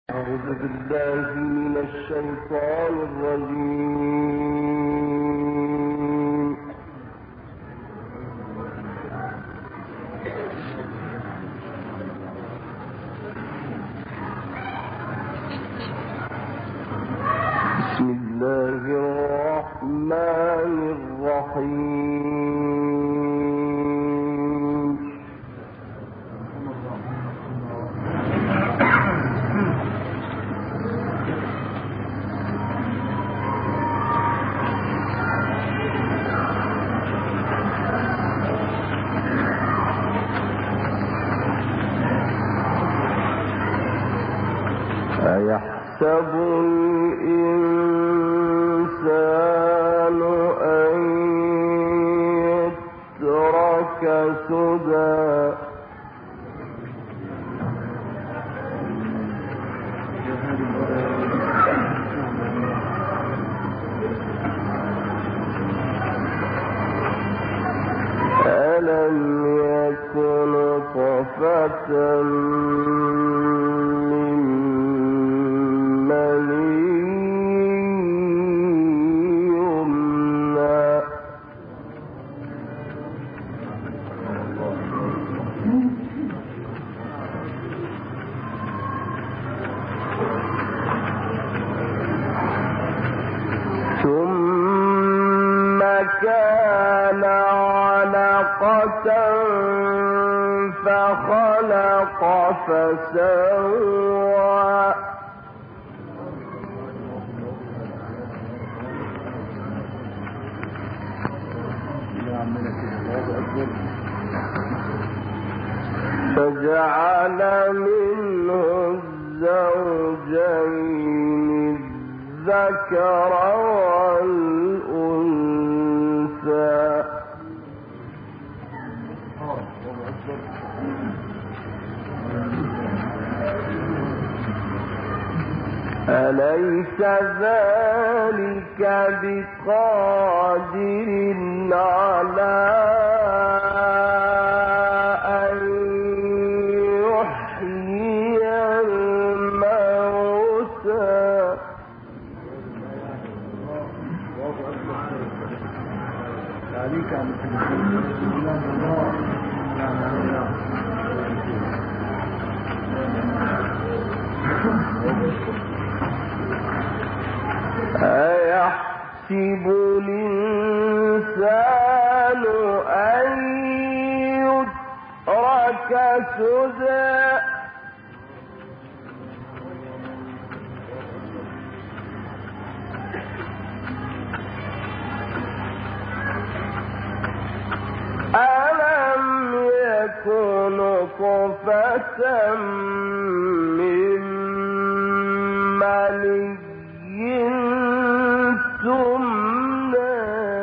أعوذ بالله من الشيطان الرجيم. بسم الله الرحمن الرحيم. أيحسب الإنسان أن يترك سدى ألم يكن طفة ثم كان علقة فخلق فسوى فجعل منه الزوجين الذكر والأنثى أليس ذلك بقادر على أن يحيي الموتى أيحسب الإنسان أن يترك سدى ألم يكن طفة من مني تمنى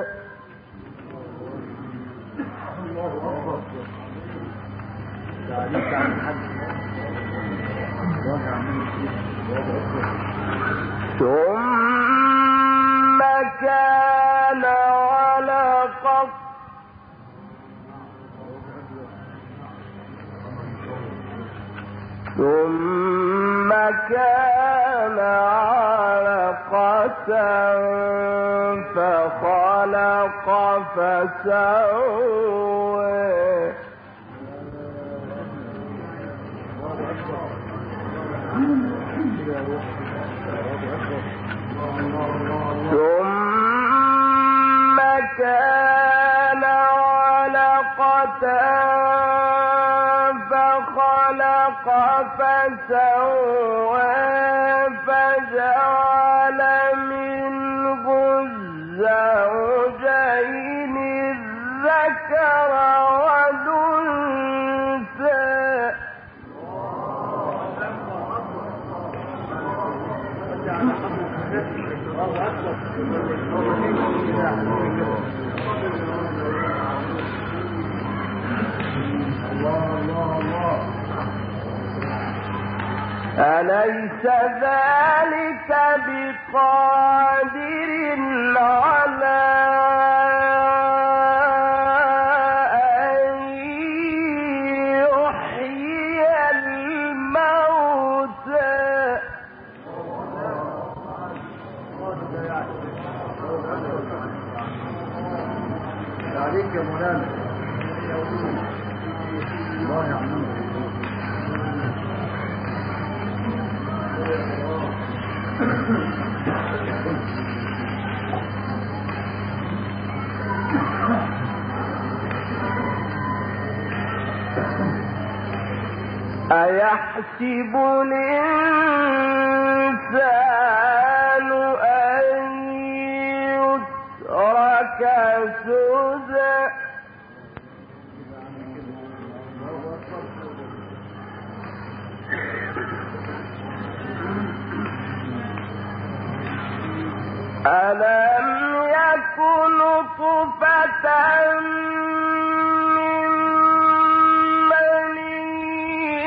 ثم كان علقة فخلق فسوى ثم كان علقة فخلق فسوى فجعل منه الزوجين الذكر والأنثى أليس ذلك بقادر على أن يحيي الموتى عليك يا مولانا. الله يعلمك. أيحسب الإنسان أن يترك سدى ألم يكن نطفة من مني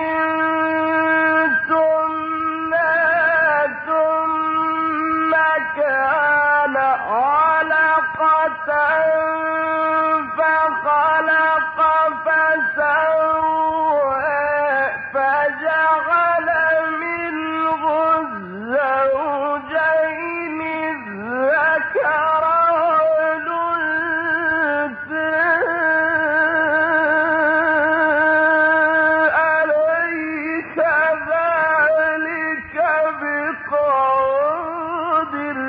ثم كان علقة فخلق فسوى فجعل منه الزوجين الذكر والأنثى أليس ذلك بقادر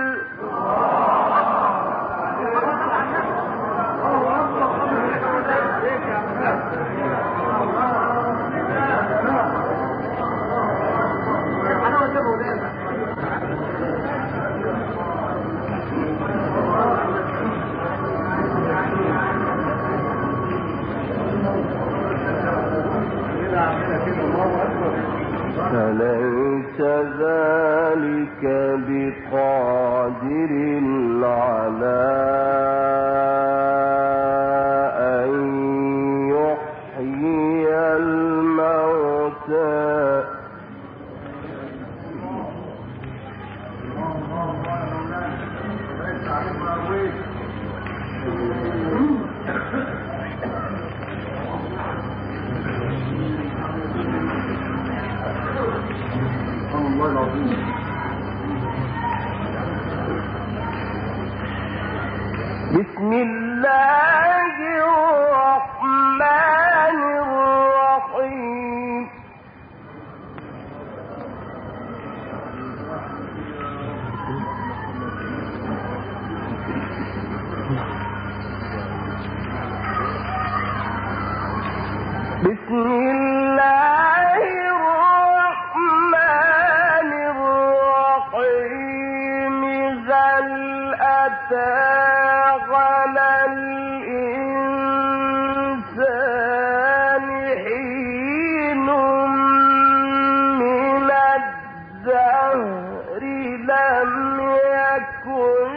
أليس ذلك بقادر على أن يحيي الموتى بسم الله الرحمن الرحيم بسم الله الرحمن الرحيم هل أتى على الإنسان حين من الدهر لم يكن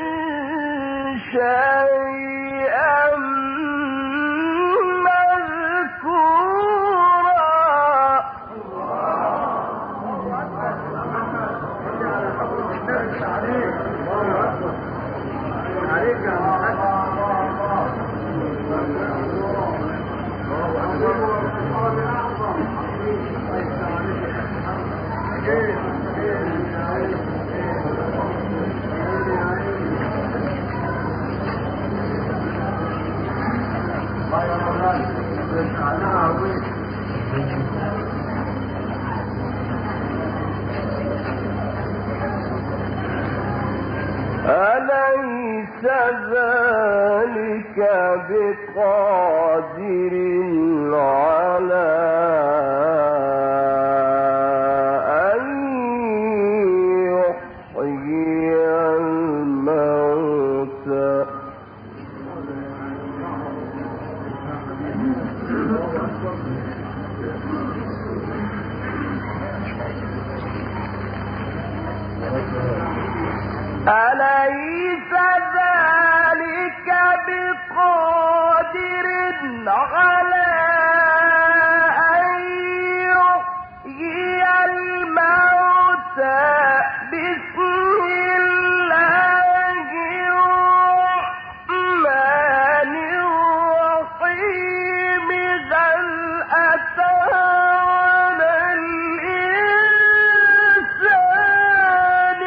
شيئا أليس ذلك بقادر على أن يحيي الموتى أليس ذلك بقادر على أن يحيي الموتى بسم الله الرحمن الرحيم هل أتى على الإنسان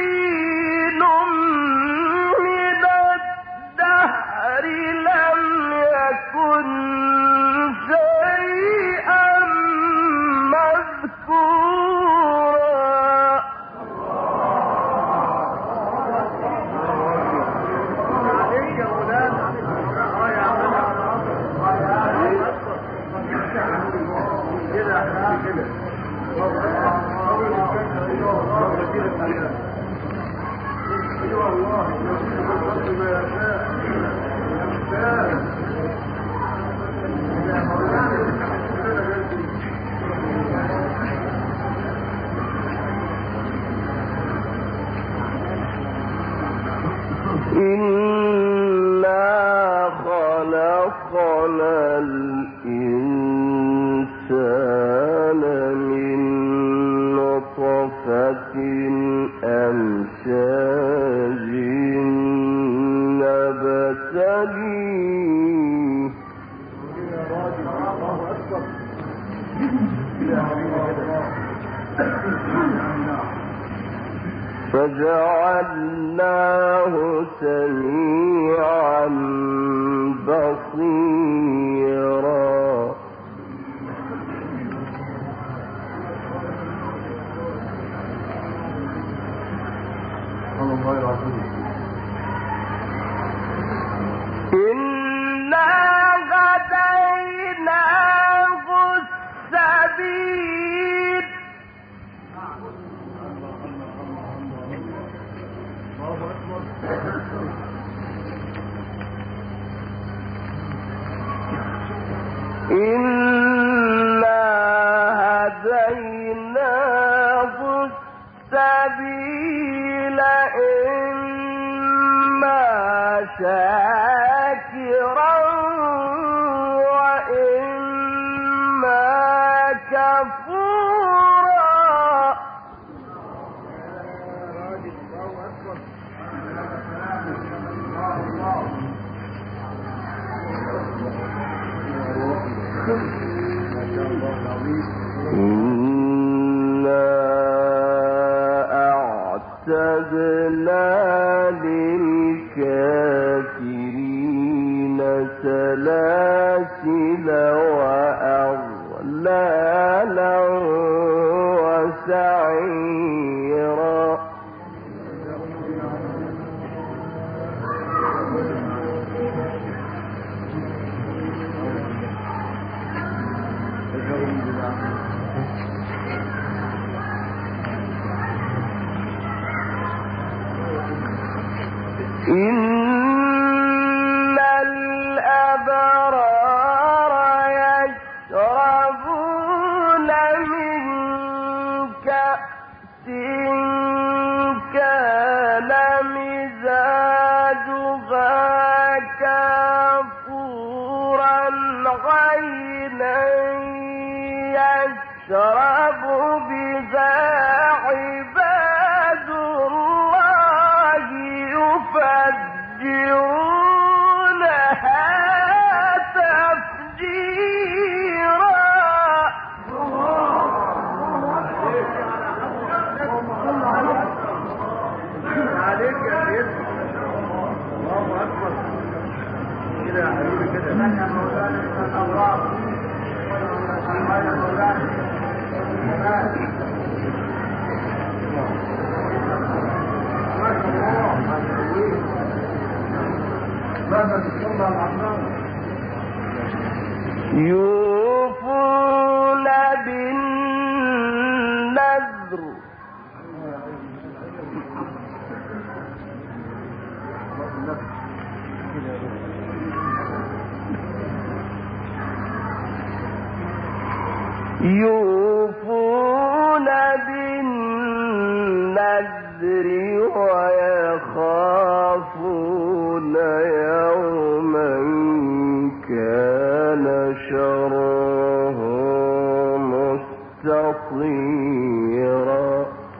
حين من الدهر لم إنا خلقنا الإنسان من نطفة أمشاج نبتليه فجعلناه سميعا بصيرا إنا هديناه السبيل إنا هديناه السبيل إما شاكرا وإما كفورا إنا أعتدنا للكافرين سلاسل وأغلالا وسعيرا إن الأبرار يشربون من كأس كان مزاجها كافورا عينا يشرب بها عباد الله يفجرونها تفجيرا عليك يا سيدي. الله اكبر كده يا حبيبي كده. يا مولانا الأوراق يا مولانا يوفون بالنذر يوفون بالنذر ويخافون يوما كان شره مستطيرا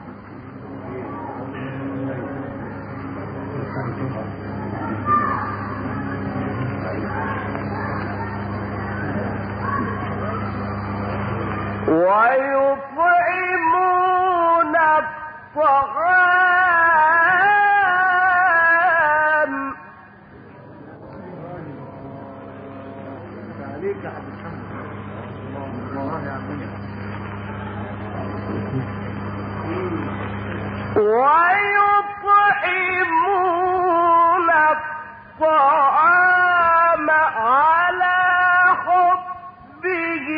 ويطعمون الطعام عليك يا حبيبي الله يا عمي ويطعمون الطعام على حبه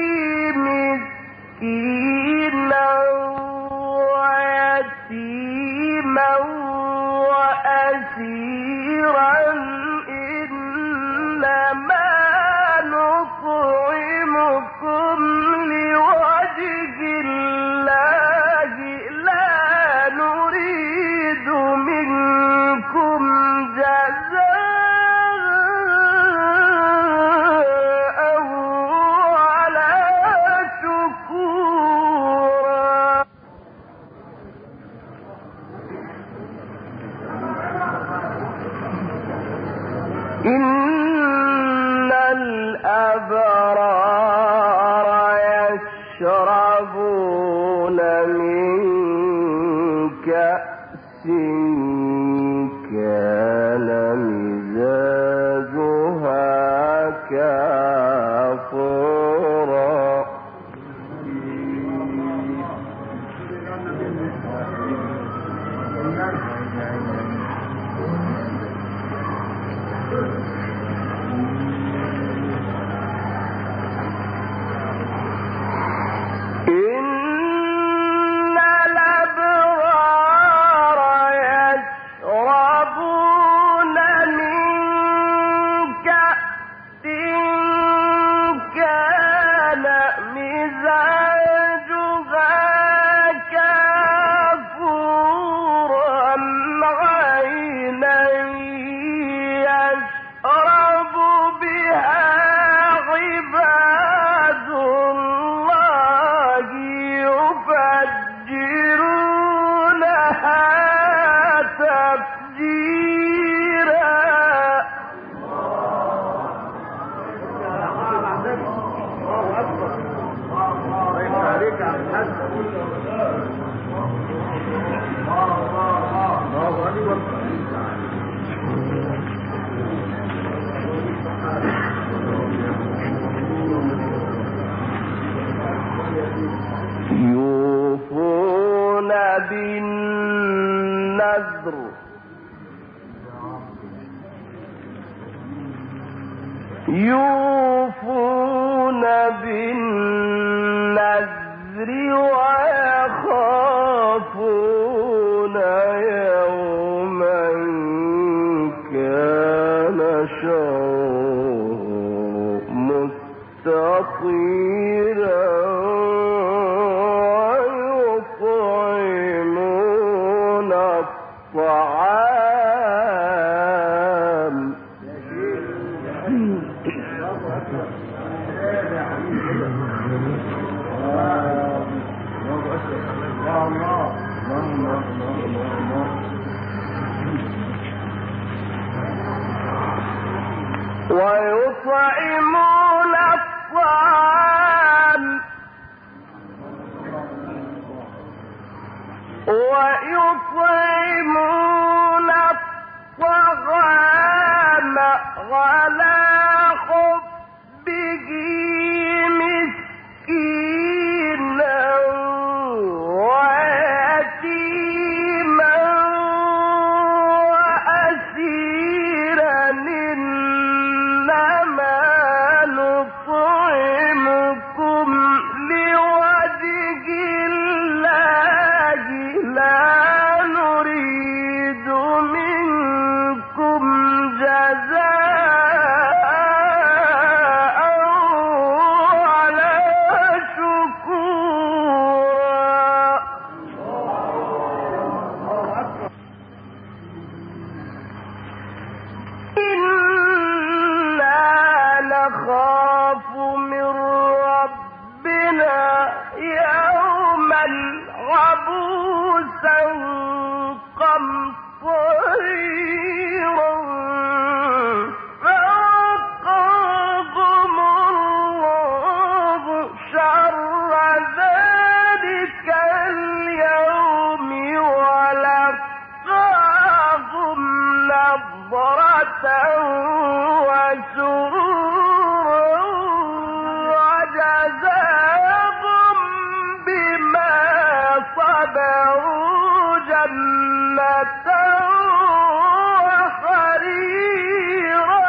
مسكينا ويتيما وأسيرا إنما نطعمكم لوجه الله لا نريد منكم كأس كان مزاجها كافورا يوفون بالنذر ويخافون يوما كان شره مستطيرا ويطعمون الطعام ويطعمون الطعام على حبه مسكينا ويتيما وأسيرا إنما نطعمكم لوجه الله لا نريد منكم جزاء ولا شكورا إنا نخاف من ربنا يوما عبوسا قمطريرا فوقاهم الله شر ذلك اليوم ولقاهم نضرة وسرورا وجزاهم بما صبروا جنة وحريرا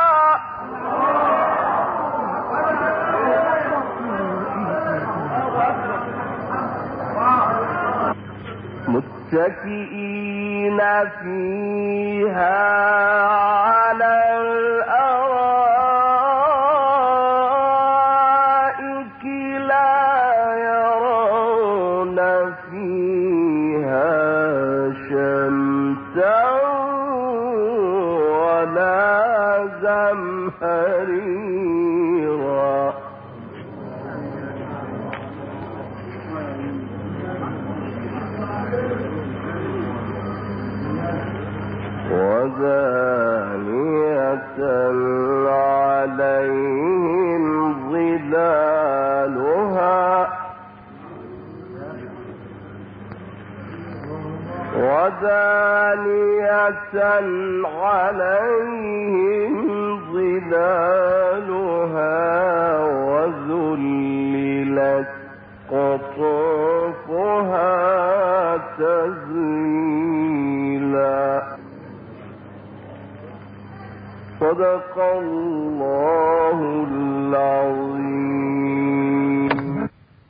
متكئين فيها على الأرائك لا يرون فيها شمسا ولا زمهريرا وزانية عليهم ظلالها ودانية عليهم ظلالها وذللت قطوفها تذليلا. صدق الله العظيم.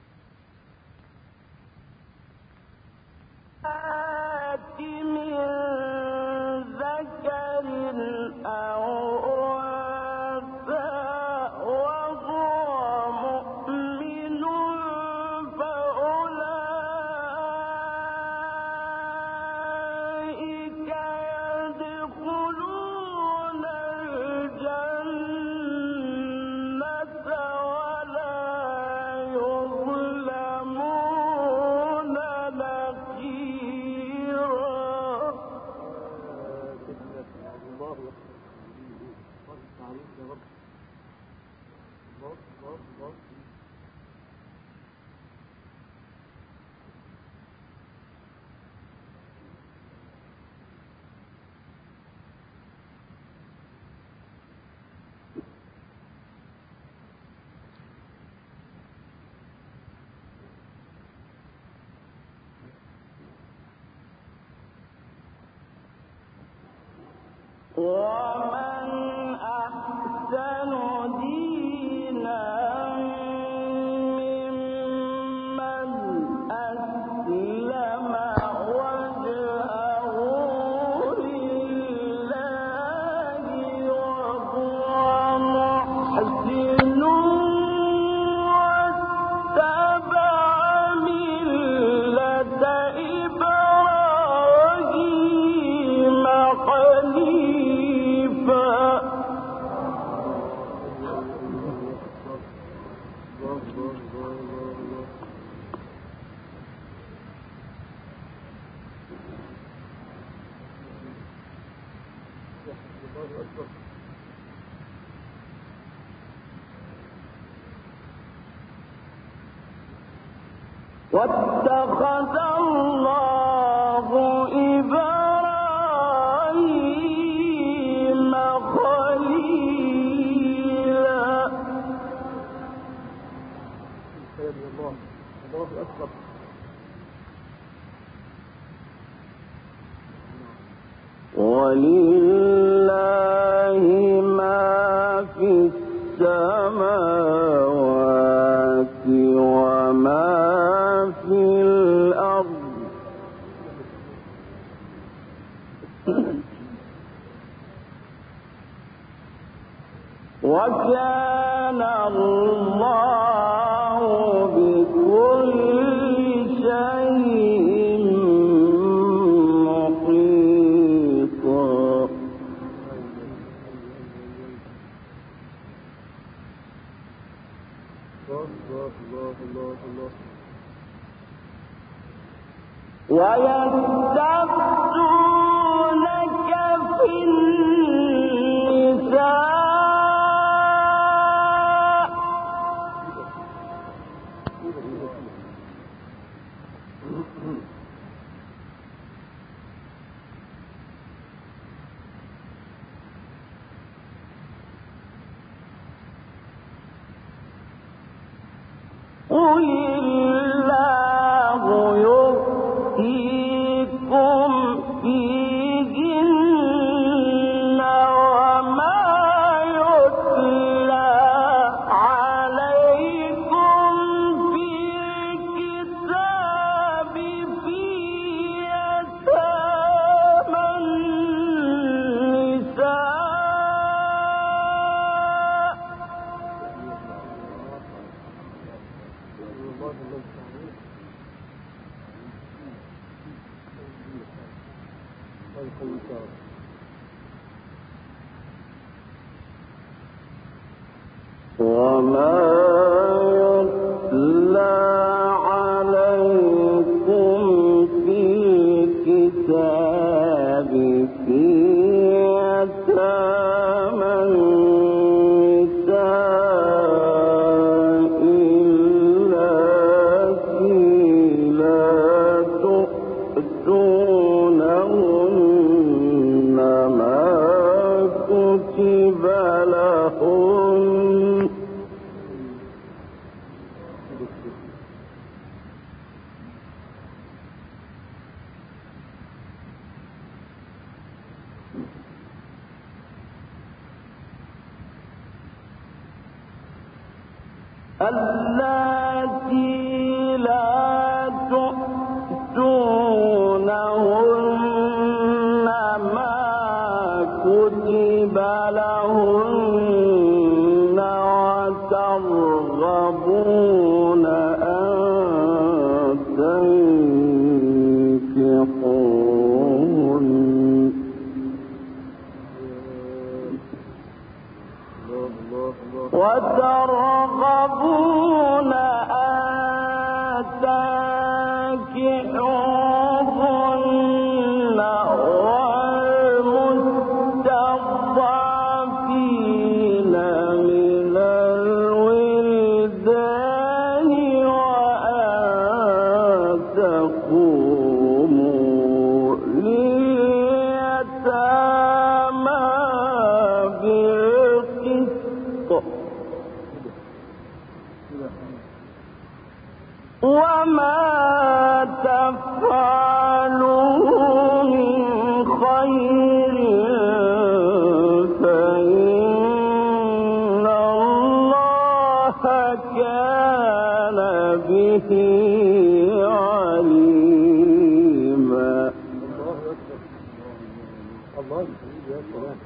ومن أحسن دينا ممن أسلم وجهه لله وهو محسن واتبع ملة إبراهيم حنيفا. واتخذ الله إبراهيم خليلا. الله أكبر. ولله ما في السماوات وما في الأرض وكان الله بكل شيء محيطا. ويستفتونك في النساء قل الله يفتيكم فيهن وما يتلى عليكم في الكتاب في يتامى النساء وما يتلى عليكم في الكتاب في يتامى النساء اللاتي لا تؤتون اللاتي لا تؤتونهن ما كتب لهن وترغبون أن تنكحوهن وترغبون أن تنكحوهن والمستضعفين من الولدان وأن تقوموا لليتامى بالقسط وما تفعلوا من خير فإن الله كان به عليما. الله يخليك يا سلام.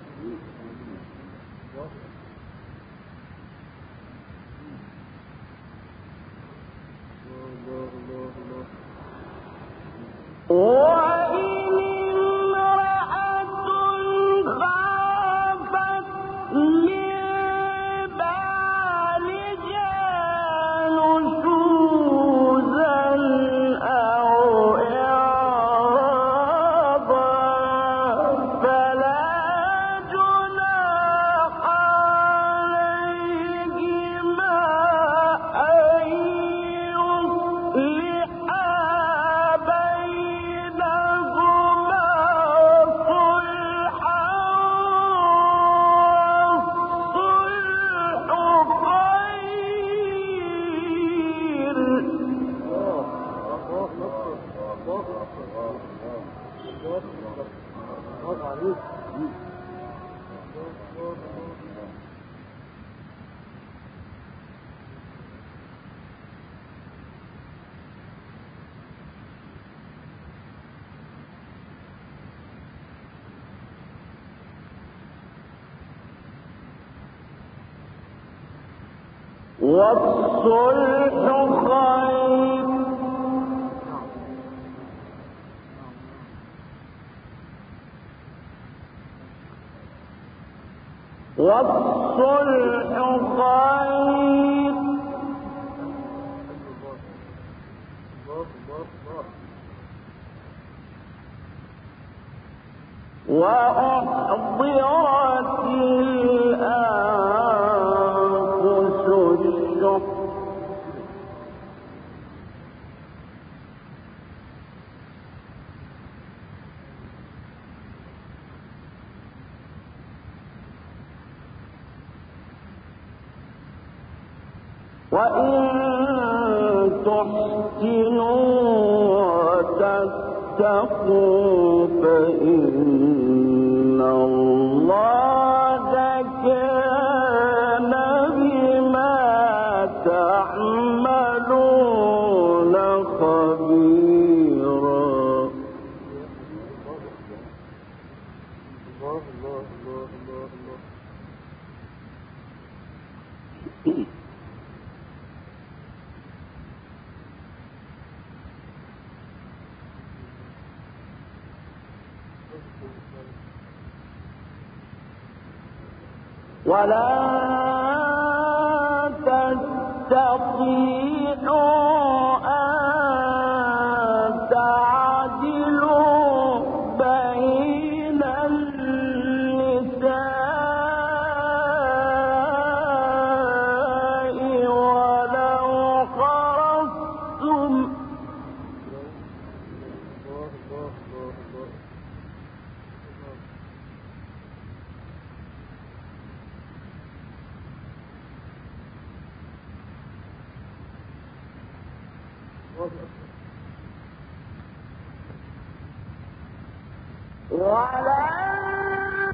وإن امرأة خافت من بعلها نشوزا أو إعراضا فلا جناح عليهما أن يصلحا بينهما صلحا والصلح خير. والصلح خير والصلح خير وأحضرت الأنفس الشح وإن تحسنوا وتتقوا فإن الله كان بما تعملون خبيرا. ولا تستطيعوا أن تعدلوا بين النساء ولو حرصتم ولا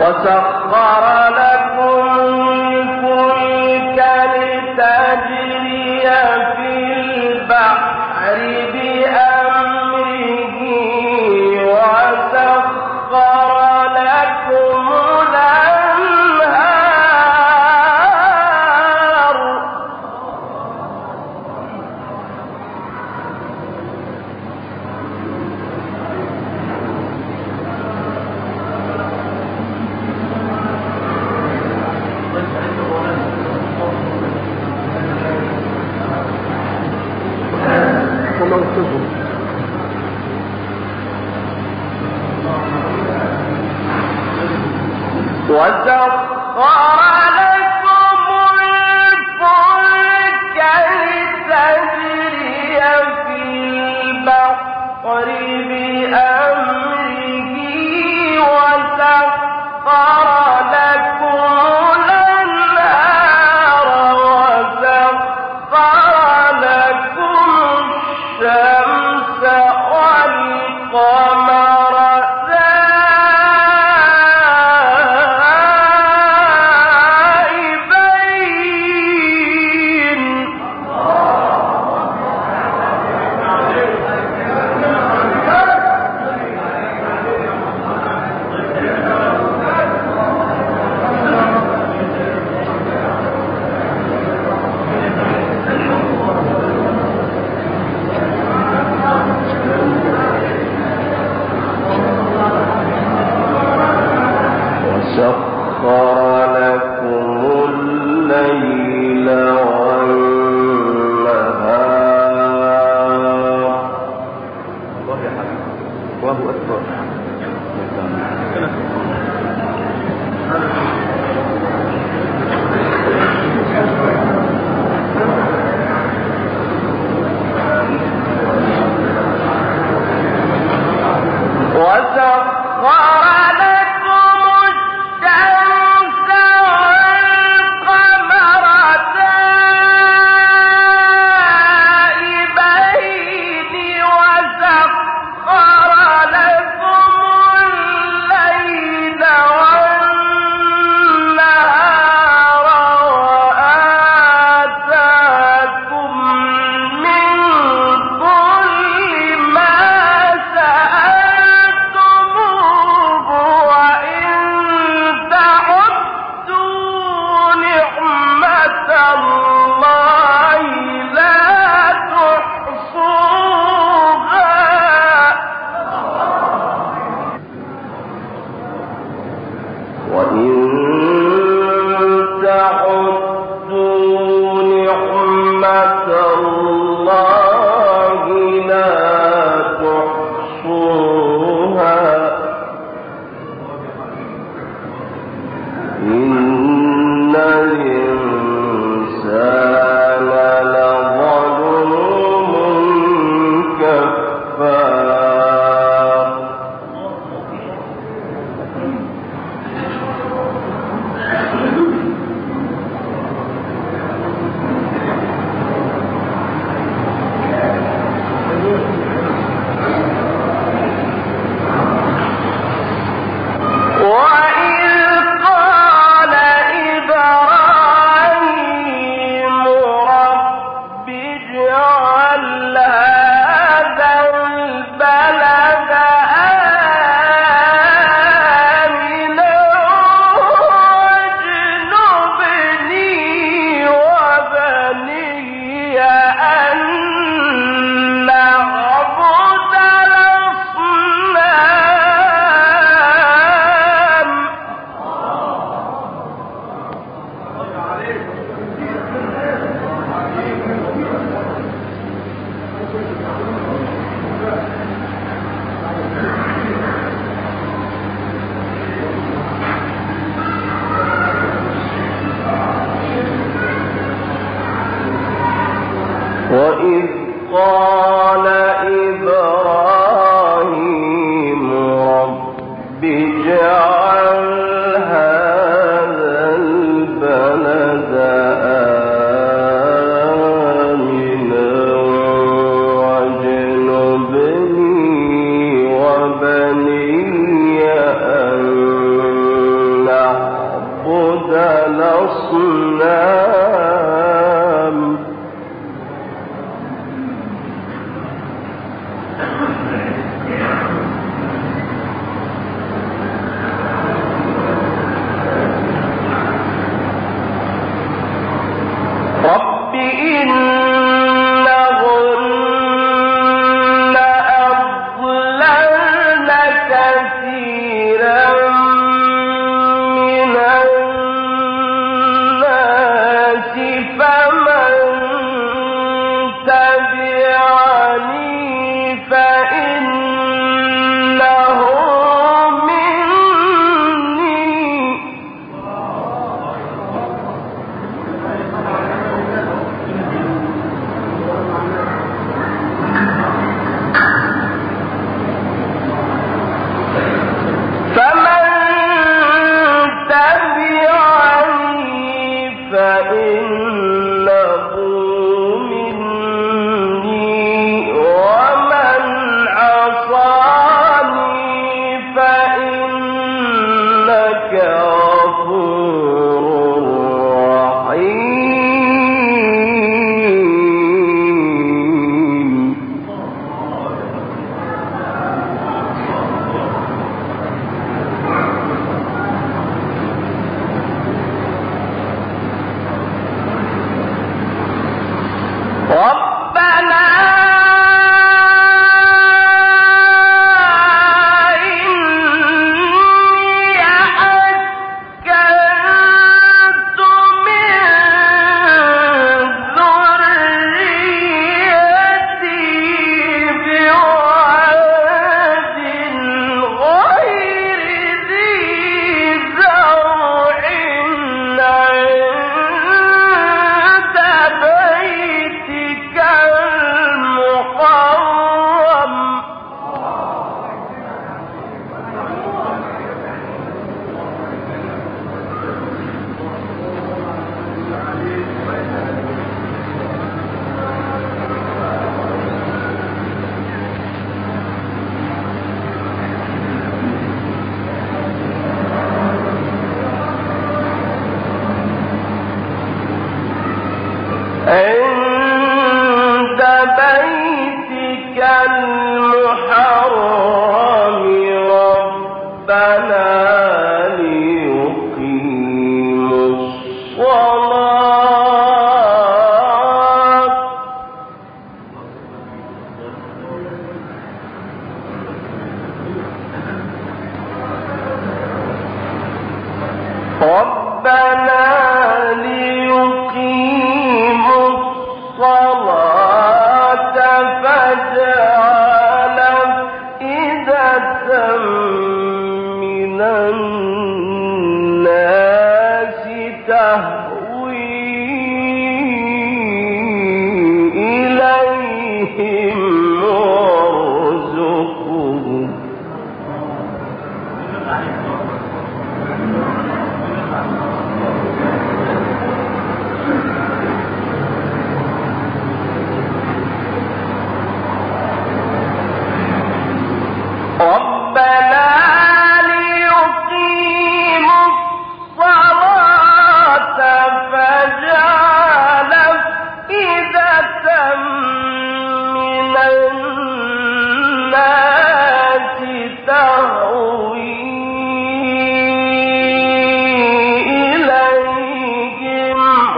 وسخر لكم الفلك لتجري في البحر بأمره وسخر لكم الأنهار وسخر لكم الفلك لتجري في البحر بأمره وسخر لكم الأنهار وسخر لكم الشمس والقمر وإذ قال إبراهيم رب اجعل هذا البلد آمنا واجنبني وبني أن الأصنام رب إنهن أضللن كثيرا من الناس فمن تبعني فإنه مني فمن تبعني فإنه مني ومن عصاني فإنك غفور رحيم ربنا إني أسكنت من ذريتي بواد غير ذي زرع عند بيتك المحرم عند بيتك المحرم ربنا ليقيموا الصلاة ربنا ليقيموا الصلاة فاجعل أفئدة من الناس تهوي إليهم وارزقهم ربنا ليقيموا الصلاة فاجعل أفئدة من الناس تهوي إليهم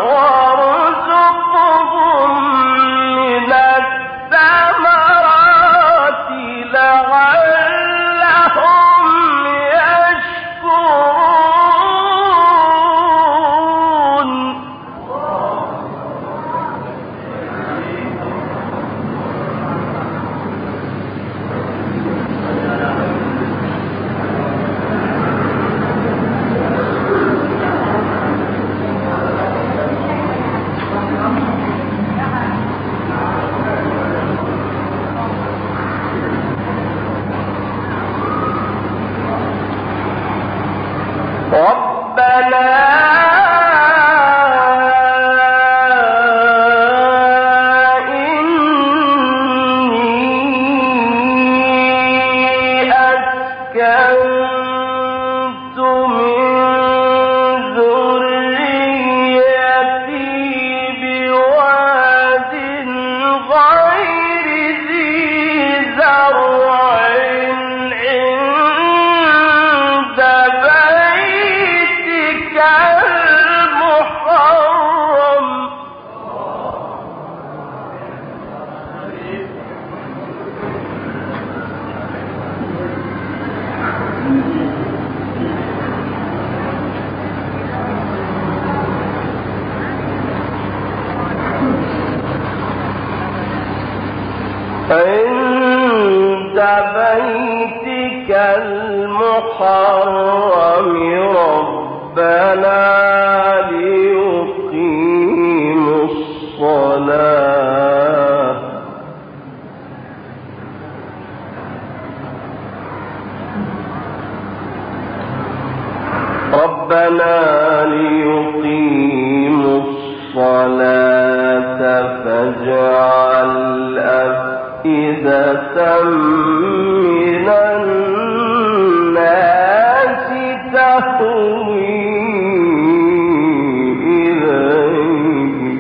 وارزقهم من الثمرات لعلهم يشكرون أسكنت من ذريتي المحرم ربنا ليقيموا الصلاة فاجعل أفئدة من الناس تهوي إليه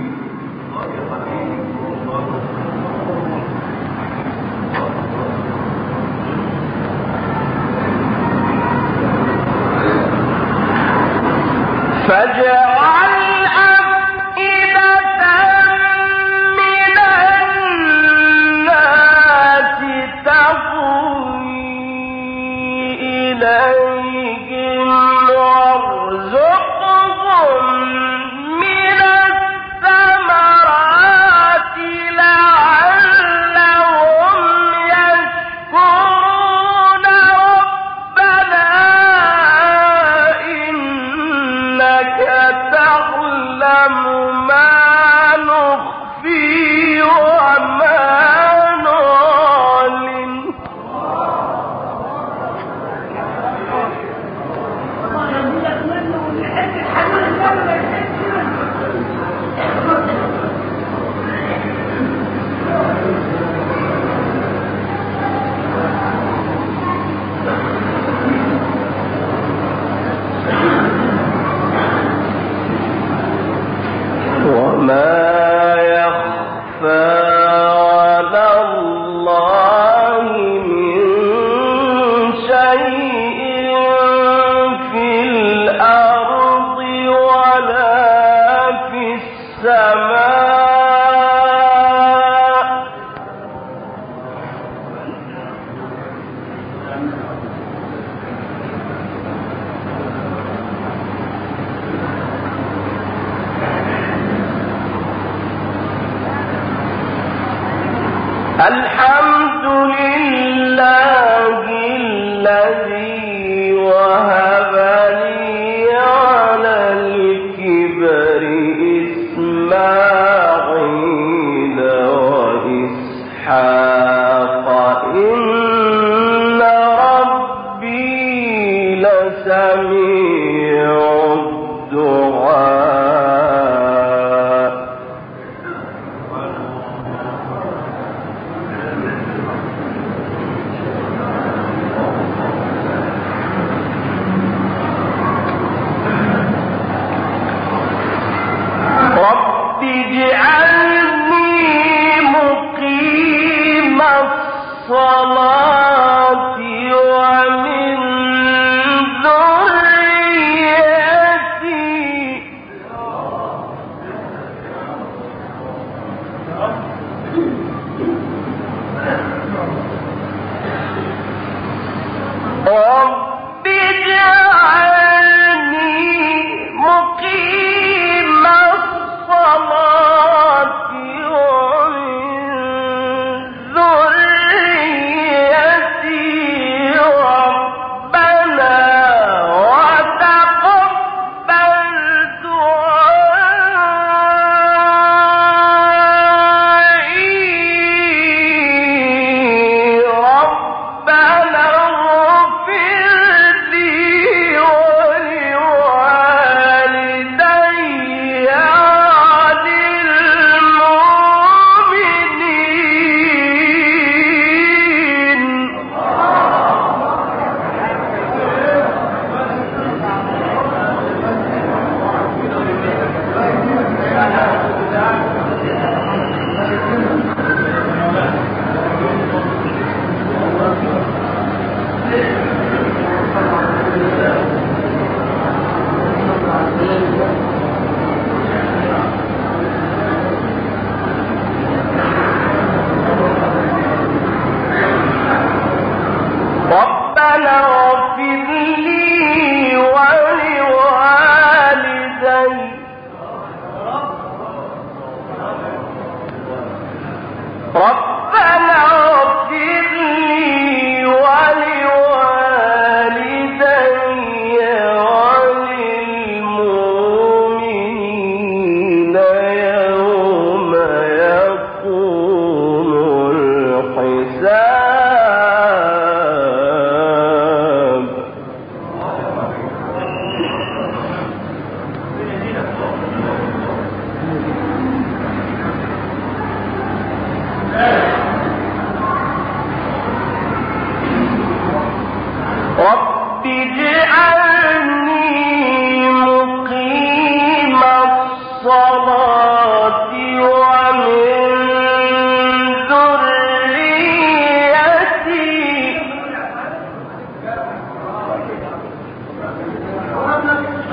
الحمد لله الذي وهب لي على الكبر إسماعيل وإسحاق إن ربي لسميع الدعاء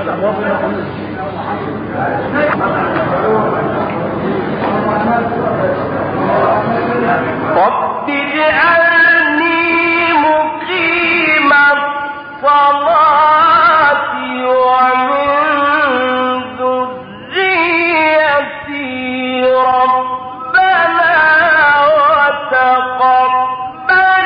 رب اجعلني مقيم الصلاة ومن ذريتي ربنا وتقبل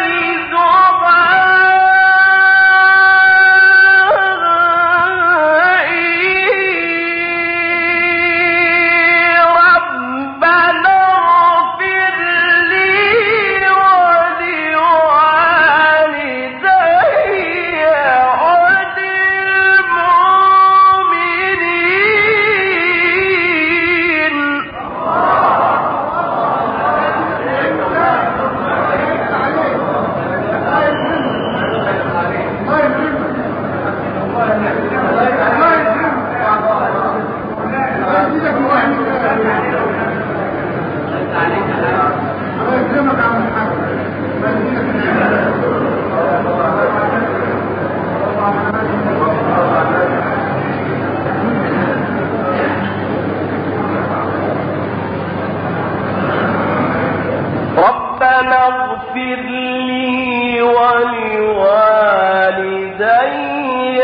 ربنا اغفر لي ولوالدي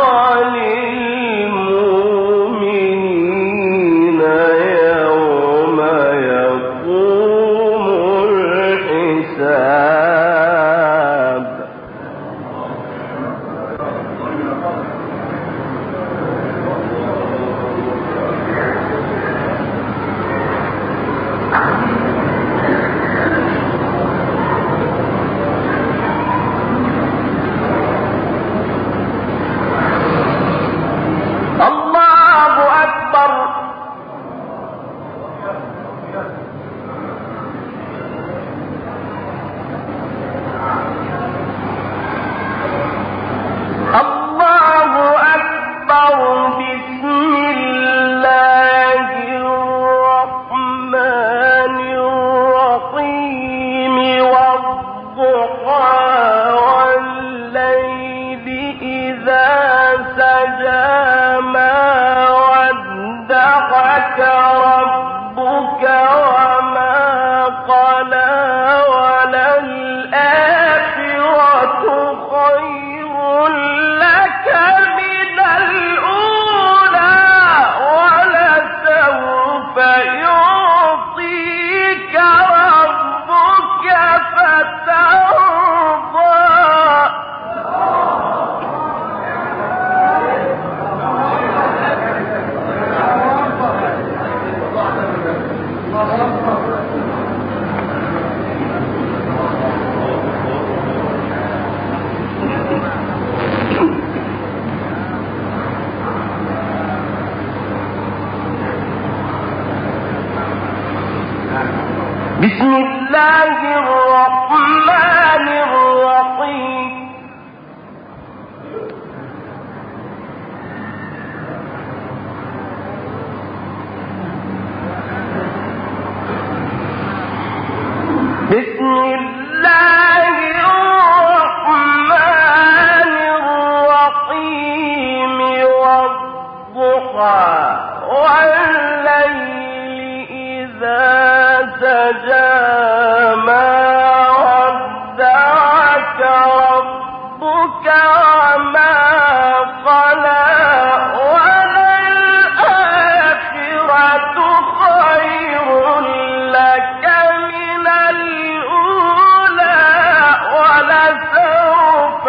وللمؤمنين يوم يقوم الحساب الله أكبر الله أكبر بسم الله الرحمن الرحيم والضحى والليل إذا سجى ما ودعك ربك وما قلى وللآخرة خير لك من الأولى ولسوف يعطيك ربك فترضى بسم الله الرحمن الرحيم بسم الله الرحمن الرحيم والضحى والليل إذا سجى ما ودعك ربك وما قلى وللآخرة خير لك من الأولى ولسوف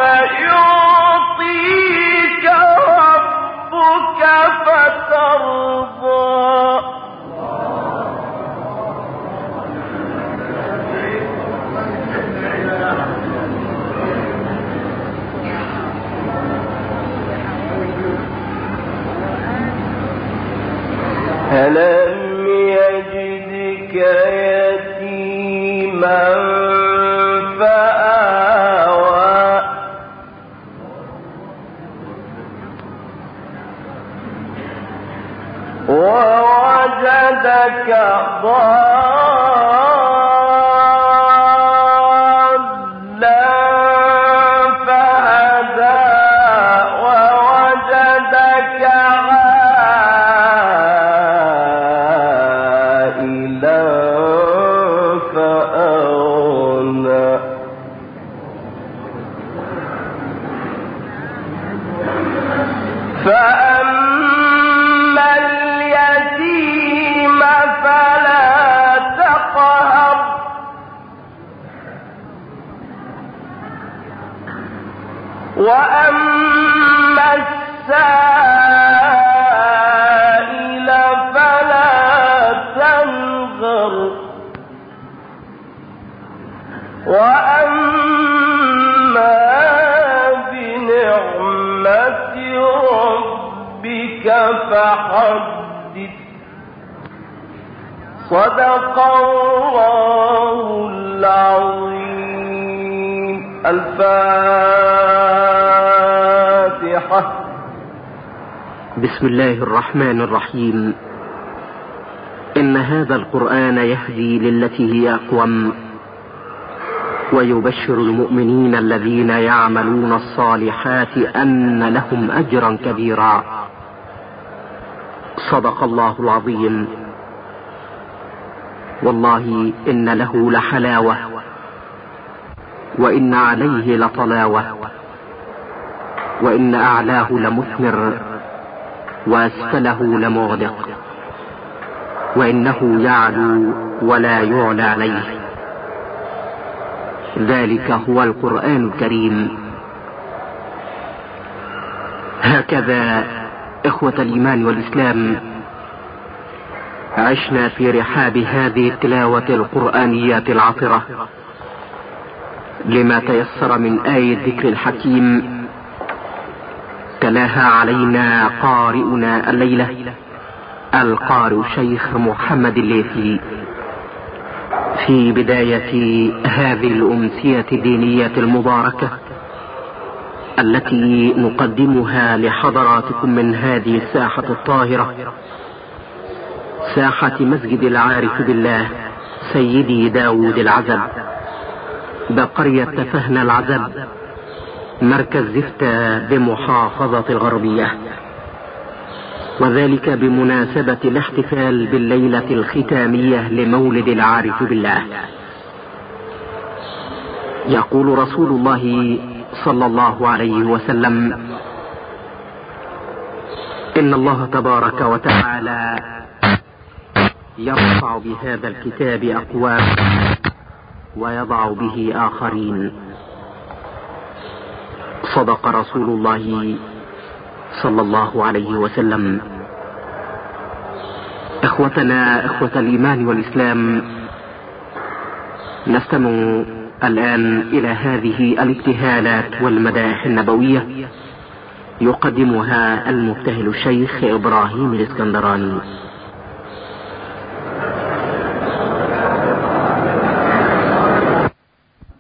يعطيك ربك فترضى ألم يجدك يتيما فآوى ووجدك ضالا فهدى ووجدك وأما السائل فلا تنهر وأما بنعمة ربك فحدث. صدق الله العظيم. الفاتحة. بسم الله الرحمن الرحيم. إن هذا القرآن يهدي للتي هي أقوم ويبشر المؤمنين الذين يعملون الصالحات أن لهم أجرا كبيرا. صدق الله العظيم. والله إن له لحلاوة وإن عليه لطلاوة وإن أعلاه لمثمر وأسفله لمغدق وإنه يعلو ولا يعلى عليه. ذلك هو القرآن الكريم. هكذا إخوة الإيمان والإسلام عشنا في رحاب هذه التلاوة القرآنية العطرة لما تيسر من آية ذكر الحكيم تلاها علينا قارئنا الليلة القارئ شيخ محمد الليثي في بداية هذه الأمسية الدينية المباركة التي نقدمها لحضراتكم من هذه الساحة الطاهرة، ساحة مسجد العارف بالله سيدي داود العزب بقرية تفهنا العزب مركز زفتة بمحافظة الغربية، وذلك بمناسبة الاحتفال بالليلة الختامية لمولد العارف بالله. يقول رسول الله صلى الله عليه وسلم: إن الله تبارك وتعالى يرفع بهذا الكتاب أقوام ويضع به آخرين. صدق رسول الله صلى الله عليه وسلم. إخوتنا إخوة الإيمان والإسلام، نستمع الآن إلى هذه الابتهالات والمدائح النبوية يقدمها المبتهل الشيخ إبراهيم الإسكندراني.